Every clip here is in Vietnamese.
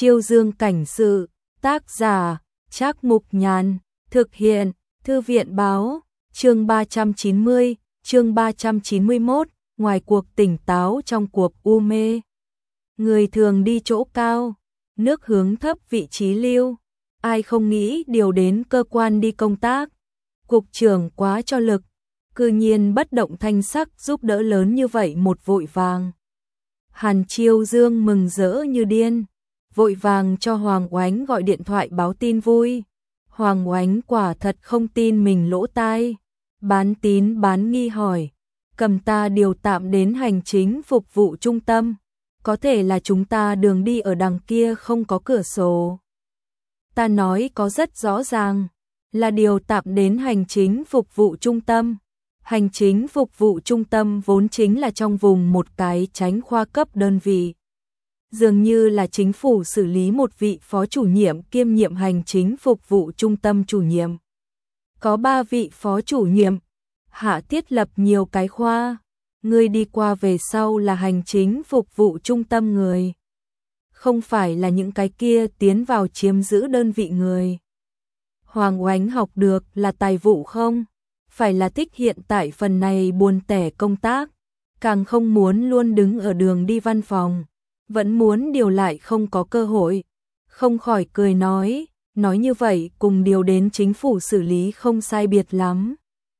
Chiêu Dương cảnh sự, tác giả, Trác Mục Nhàn, thực hiện, Thư viện báo, chương 390, chương 391, ngoài cuộc tỉnh táo trong cuộc u mê. Người thường đi chỗ cao, nước hướng thấp vị trí lưu, ai không nghĩ điều đến cơ quan đi công tác. Cục trưởng quá cho lực, cư nhiên bất động thanh sắc giúp đỡ lớn như vậy một vội vàng. Hàn Chiêu Dương mừng rỡ như điên, vội vàng cho Hoàng Oánh gọi điện thoại báo tin vui. Hoàng Oánh quả thật không tin mình lỗ tai, bán tín bán nghi hỏi, cầm ta điều tạm đến hành chính phục vụ trung tâm, có thể là chúng ta đường đi ở đằng kia không có cửa sổ. Ta nói có rất rõ ràng, là điều tạm đến hành chính phục vụ trung tâm. Hành chính phục vụ trung tâm vốn chính là trong vùng một cái tránh khoa cấp đơn vị. Dường như là chính phủ xử lý một vị phó chủ nhiệm kiêm nhiệm hành chính phục vụ trung tâm chủ nhiệm. Có 3 vị phó chủ nhiệm, hạ thiết lập nhiều cái khoa, người đi qua về sau là hành chính phục vụ trung tâm người. Không phải là những cái kia tiến vào chiếm giữ đơn vị người. Hoàng Oánh học được là tài vụ không? Phải là thích hiện tại phần này buồn tẻ công tác, càng không muốn luôn đứng ở đường đi văn phòng, vẫn muốn điều lại không có cơ hội. Không khỏi cười nói như vậy cùng điều đến chính phủ xử lý không sai biệt lắm.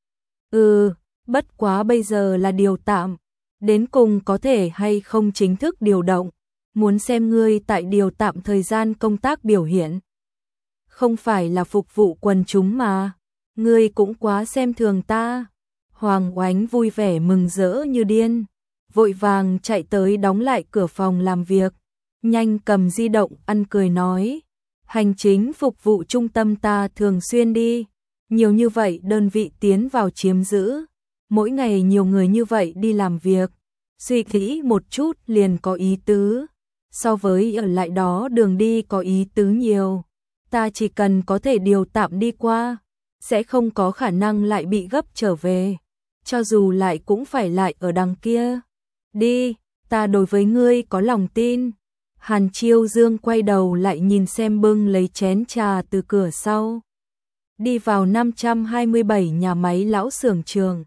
Bất quá bây giờ là điều tạm, đến cùng có thể hay không chính thức điều động, muốn xem ngươi tại điều tạm thời gian công tác biểu hiện. Không phải là phục vụ quần chúng mà, ngươi cũng quá xem thường ta. Hoàng Oánh vui vẻ mừng rỡ như điên, vội vàng chạy tới đóng lại cửa phòng làm việc, nhanh cầm di động ăn cười nói, hành chính phục vụ trung tâm ta thường xuyên đi, nhiều như vậy đơn vị tiến vào chiếm giữ, mỗi ngày nhiều người như vậy đi làm việc, suy nghĩ một chút liền có ý tứ, so với ở lại đó đường đi có ý tứ nhiều, ta chỉ cần có thể điều tạm đi qua, sẽ không có khả năng lại bị gấp trở về, cho dù lại cũng phải lại ở đằng kia. Đi, ta đối với ngươi có lòng tin. Hàn Chiêu Dương quay đầu lại nhìn xem bưng lấy chén trà từ cửa sau. Đi vào 527 nhà máy lão xưởng trường.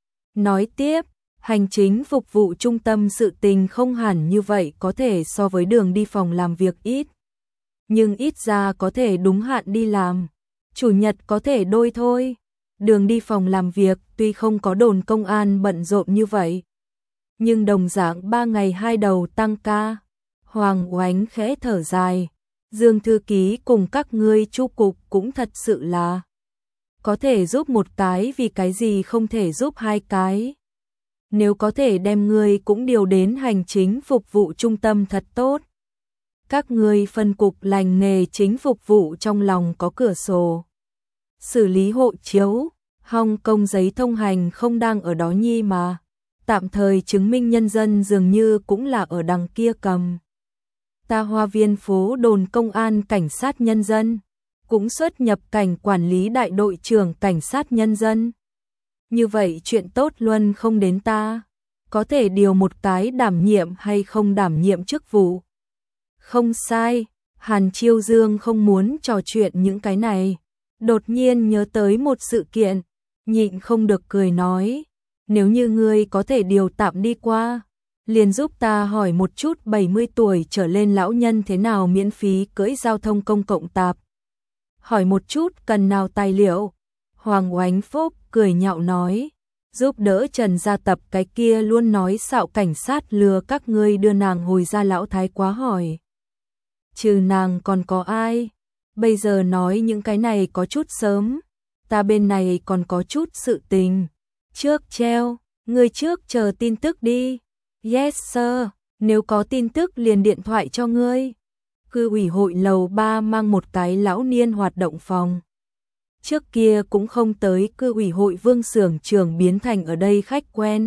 Nói tiếp, hành chính phục vụ trung tâm sự tình không hẳn như vậy có thể so với đường đi phòng làm việc ít. Nhưng ít ra có thể đúng hạn đi làm. Chủ nhật có thể đôi thôi. Đường đi phòng làm việc tuy không có đồn công an bận rộn như vậy, nhưng đồng dạng 3 ngày 2 đầu tăng ca. Hoàng Oánh khẽ thở dài, Dương thư ký cùng các ngươi chu cục cũng thật sự là có thể giúp một cái vì cái gì không thể giúp hai cái. Nếu có thể đem ngươi cũng điều đến hành chính phục vụ trung tâm thật tốt. Các ngươi phân cục lành nghề chính phục vụ trong lòng có cửa sổ. Xử lý hộ chiếu, Hong Kong giấy thông hành không đang ở đó nhi mà. Tạm thời chứng minh nhân dân dường như cũng là ở đằng kia cầm. Ta Hoa Viên phố đồn công an cảnh sát nhân dân, cũng xuất nhập cảnh quản lý đại đội trưởng cảnh sát nhân dân. Như vậy chuyện tốt luôn không đến ta, có thể điều một cái đảm nhiệm hay không đảm nhiệm chức vụ. Không sai, Hàn Chiêu Dương không muốn trò chuyện những cái này, đột nhiên nhớ tới một sự kiện, nhịn không được cười nói. Nếu như ngươi có thể điều tạm đi qua, liền giúp ta hỏi một chút 70 tuổi trở lên lão nhân thế nào miễn phí cưỡi giao thông công cộng tạp. Hỏi một chút cần nào tài liệu. Hoàng Oánh Phúc cười nhạo nói, giúp đỡ Trần Gia Tập cái kia luôn nói xạo cảnh sát lừa các ngươi đưa nàng hồi ra lão thái quá hỏi. Trừ nàng còn có ai? Bây giờ nói những cái này có chút sớm, ta bên này còn có chút sự tình. Trước treo, ngươi trước chờ tin tức đi. Yes sir, nếu có tin tức liền điện thoại cho ngươi. Cư ủy hội lầu 3 mang một cái lão niên hoạt động phòng. Trước kia cũng không tới cư ủy hội Vương xưởng trưởng biến thành ở đây khách quen.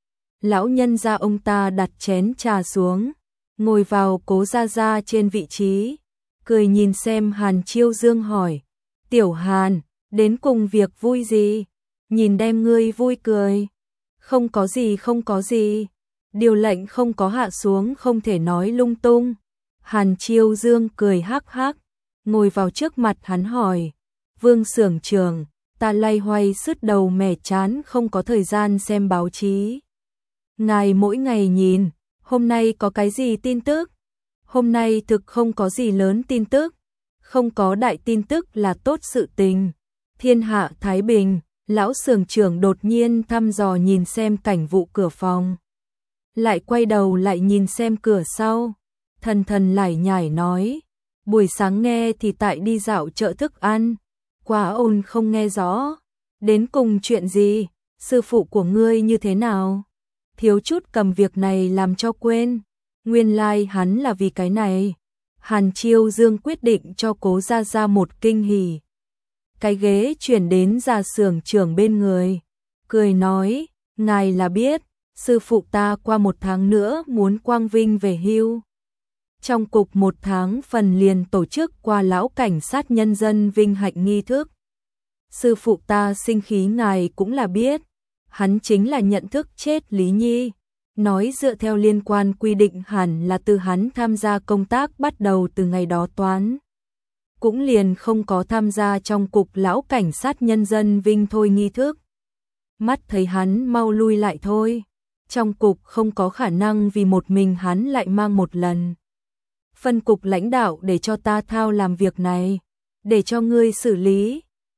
Lão nhân gia ông ta đặt chén trà xuống, ngồi vào Cố Gia Gia trên vị trí, cười nhìn xem Hàn Chiêu Dương hỏi, Tiểu Hàn, đến cùng việc vui gì? Nhìn đem ngươi vui cười. Không có gì. Điều lệnh không có hạ xuống không thể nói lung tung. Hàn Chiêu Dương cười hắc hắc, ngồi vào trước mặt hắn hỏi, Vương Xưởng Trưởng, ta loay hoay sứt đầu mẻ chán không có thời gian xem báo chí. Ngài mỗi ngày nhìn, hôm nay có cái gì tin tức? Hôm nay thực không có gì lớn tin tức, không có đại tin tức là tốt sự tình. Thiên hạ thái bình, lão xưởng trưởng đột nhiên thăm dò nhìn xem cảnh vụ cửa phòng. Lại quay đầu lại nhìn xem cửa sau, thần thần lải nhải nói, buổi sáng nghe thì tại đi dạo chợ thức ăn, quá ồn không nghe rõ. Đến cùng chuyện gì, sư phụ của ngươi như thế nào? Thiếu chút cầm việc này làm cho quên, nguyên lai hắn là vì cái này. Hàn Chiêu Dương quyết định cho Cố Gia Gia một kinh hỉ. Cái ghế chuyển đến Gia xưởng trưởng bên người, cười nói, ngài là biết, sư phụ ta qua 1 tháng nữa muốn quang vinh về hưu. Trong cục 1 tháng phần liền tổ chức qua lão cảnh sát nhân dân vinh hạnh nghi thức. Sư phụ ta sinh khí ngài cũng là biết, hắn chính là nhận thức chết Lý Nhi. Nói dựa theo liên quan quy định hẳn là từ hắn tham gia công tác bắt đầu từ ngày đó toán. Cũng liền không có tham gia trong cục lão cảnh sát nhân dân vinh thôi nghi thức. Mắt thấy hắn mau lui lại thôi. Trong cục không có khả năng vì một mình hắn lại mang một lần. Phân cục lãnh đạo để cho ta thao làm việc này. Để cho ngươi xử lý.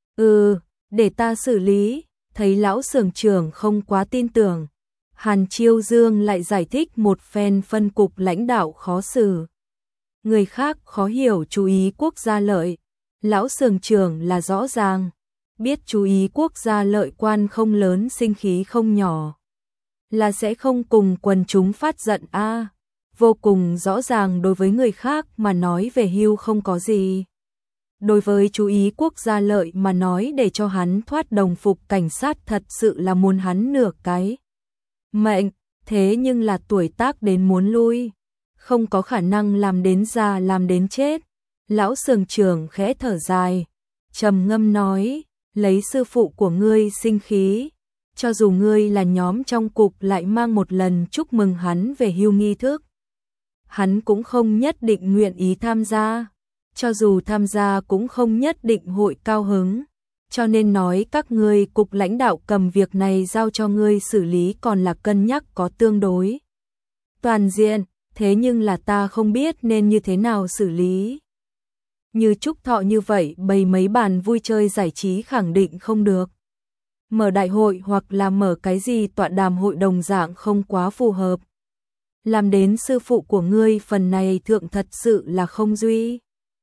Để ta xử lý. Thấy lão xưởng trưởng không quá tin tưởng. Hàn Chiêu Dương lại giải thích một phen phân cục lãnh đạo khó xử. Người khác khó hiểu chú ý quốc gia lợi. Lão xưởng trưởng là rõ ràng. Biết chú ý quốc gia lợi quan không lớn sinh khí không nhỏ. Là sẽ không cùng quần chúng phát giận a. Vô cùng rõ ràng đối với người khác mà nói về hưu không có gì. Đối với chú ý quốc gia lợi mà nói để cho hắn thoát đồng phục cảnh sát thật sự là muốn hắn nửa cái mệnh, thế nhưng là tuổi tác đến muốn lui, không có khả năng làm đến già làm đến chết. Lão xưởng trưởng khẽ thở dài, trầm ngâm nói, lấy sư phụ của ngươi sinh khí, cho dù ngươi là nhóm trong cục lại mang một lần chúc mừng hắn về hưu nghi thức. Hắn cũng không nhất định nguyện ý tham gia, cho dù tham gia cũng không nhất định hội cao hứng. Cho nên nói các ngươi cục lãnh đạo cầm việc này giao cho ngươi xử lý còn là cân nhắc có tương đối toàn diện, thế nhưng là ta không biết nên như thế nào xử lý. Như Trúc Thọ như vậy bày mấy bàn vui chơi giải trí khẳng định không được. Mở đại hội hoặc là mở cái gì tọa đàm hội đồng dạng không quá phù hợp. Làm đến sư phụ của ngươi phần này thượng thật sự là không duy.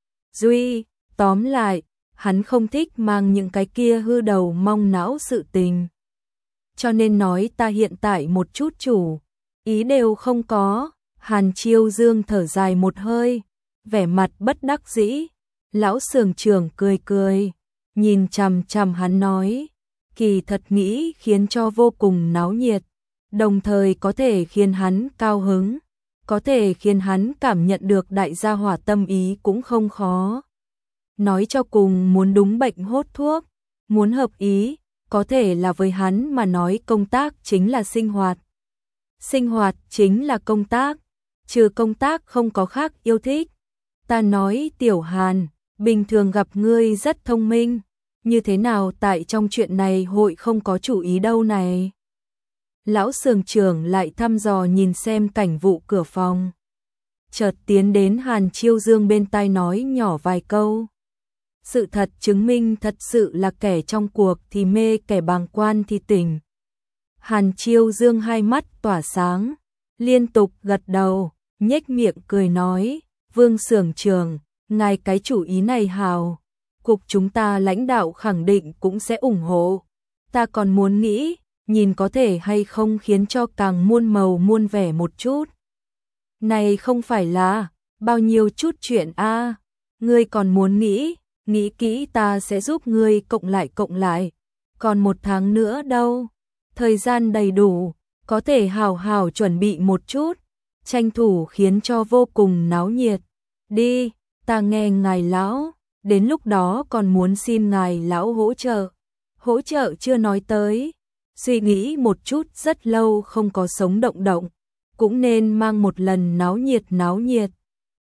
Tóm lại, hắn không thích mang những cái kia hư đầu mong não sự tình. Cho nên nói ta hiện tại một chút chủ ý đều không có. Hàn Chiêu Dương thở dài một hơi, vẻ mặt bất đắc dĩ. Lão xưởng trưởng cười cười, nhìn chằm chằm hắn nói, kỳ thật nghĩ khiến cho vô cùng náo nhiệt, đồng thời có thể khiến hắn cao hứng, có thể khiến hắn cảm nhận được đại gia hỏa tâm ý cũng không khó. Nói cho cùng muốn đúng bệnh hốt thuốc, muốn hợp ý, có thể là với hắn mà nói công tác chính là sinh hoạt. Sinh hoạt chính là công tác, trừ công tác không có khác yêu thích. Ta nói Tiểu Hàn, bình thường gặp ngươi rất thông minh, như thế nào tại trong chuyện này hội không có chủ ý đâu này. Lão xưởng trưởng lại thăm dò nhìn xem cảnh vụ cửa phòng. Chợt tiến đến Hàn Chiêu Dương bên tai nói nhỏ vài câu. Sự thật chứng minh thật sự là kẻ trong cuộc thì mê, kẻ bàng quan thì tỉnh. Hàn Chiêu Dương hai mắt tỏa sáng, liên tục gật đầu, nhếch miệng cười nói, Vương xưởng trưởng, ngài cái chủ ý này hào, cục chúng ta lãnh đạo khẳng định cũng sẽ ủng hộ. Ta còn muốn nghĩ, nhìn có thể hay không khiến cho càng muôn màu muôn vẻ một chút. Này không phải là bao nhiêu chút chuyện a, ngươi còn muốn nghĩ kỹ ta sẽ giúp ngươi cộng lại. Còn 1 tháng nữa đâu, thời gian đầy đủ, có thể hào hào chuẩn bị một chút, tranh thủ khiến cho vô cùng náo nhiệt. Đi, ta nghe ngài lão, đến lúc đó còn muốn xin ngài lão hỗ trợ. Hỗ trợ chưa nói tới, suy nghĩ một chút rất lâu không có sống động, cũng nên mang một lần náo nhiệt.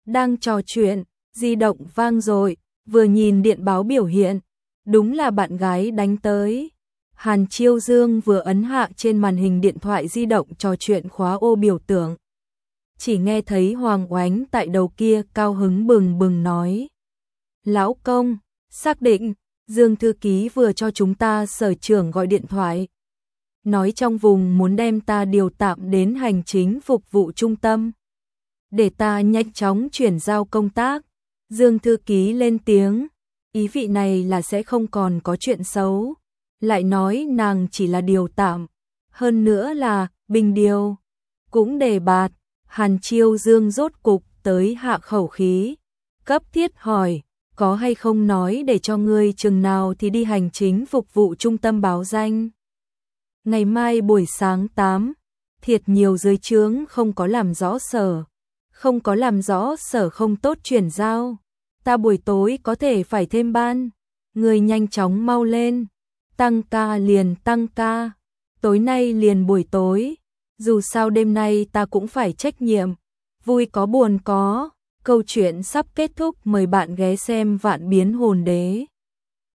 Đang trò chuyện, di động vang rồi, vừa nhìn điện báo biểu hiện, đúng là bạn gái đánh tới. Hàn Chiêu Dương vừa ấn hạ trên màn hình điện thoại di động trò chuyện khóa ô biểu tượng. Chỉ nghe thấy Hoàng Oánh tại đầu kia cao hứng bừng bừng nói. Lão công, xác định, Dương thư ký vừa cho chúng ta sở trưởng gọi điện thoại. Nói trong vùng muốn đem ta điều tạm đến hành chính phục vụ trung tâm. Để ta nhanh chóng chuyển giao công tác. Dương thư ký lên tiếng, ý vị này là sẽ không còn có chuyện xấu. Lại nói nàng chỉ là điều tạm, hơn nữa là bình điều. Cũng đề bạt, Hàn Chiêu Dương rốt cục tới hạ khẩu khí. Cấp thiết hỏi, có hay không nói để cho ngươi chừng nào thì đi hành chính phục vụ trung tâm báo danh. Ngày mai buổi sáng 8, thiệt nhiều dưới trướng không có làm rõ sở. Không có làm rõ sở không tốt chuyển giao. Ta buổi tối có thể phải thêm ban. Người nhanh chóng mau lên. Tăng ca liền tăng ca. Tối nay liền buổi tối. Dù sao đêm nay ta cũng phải trách nhiệm. Vui có buồn có. Câu chuyện sắp kết thúc, mời bạn ghé xem Vạn Biến Hồn Đế.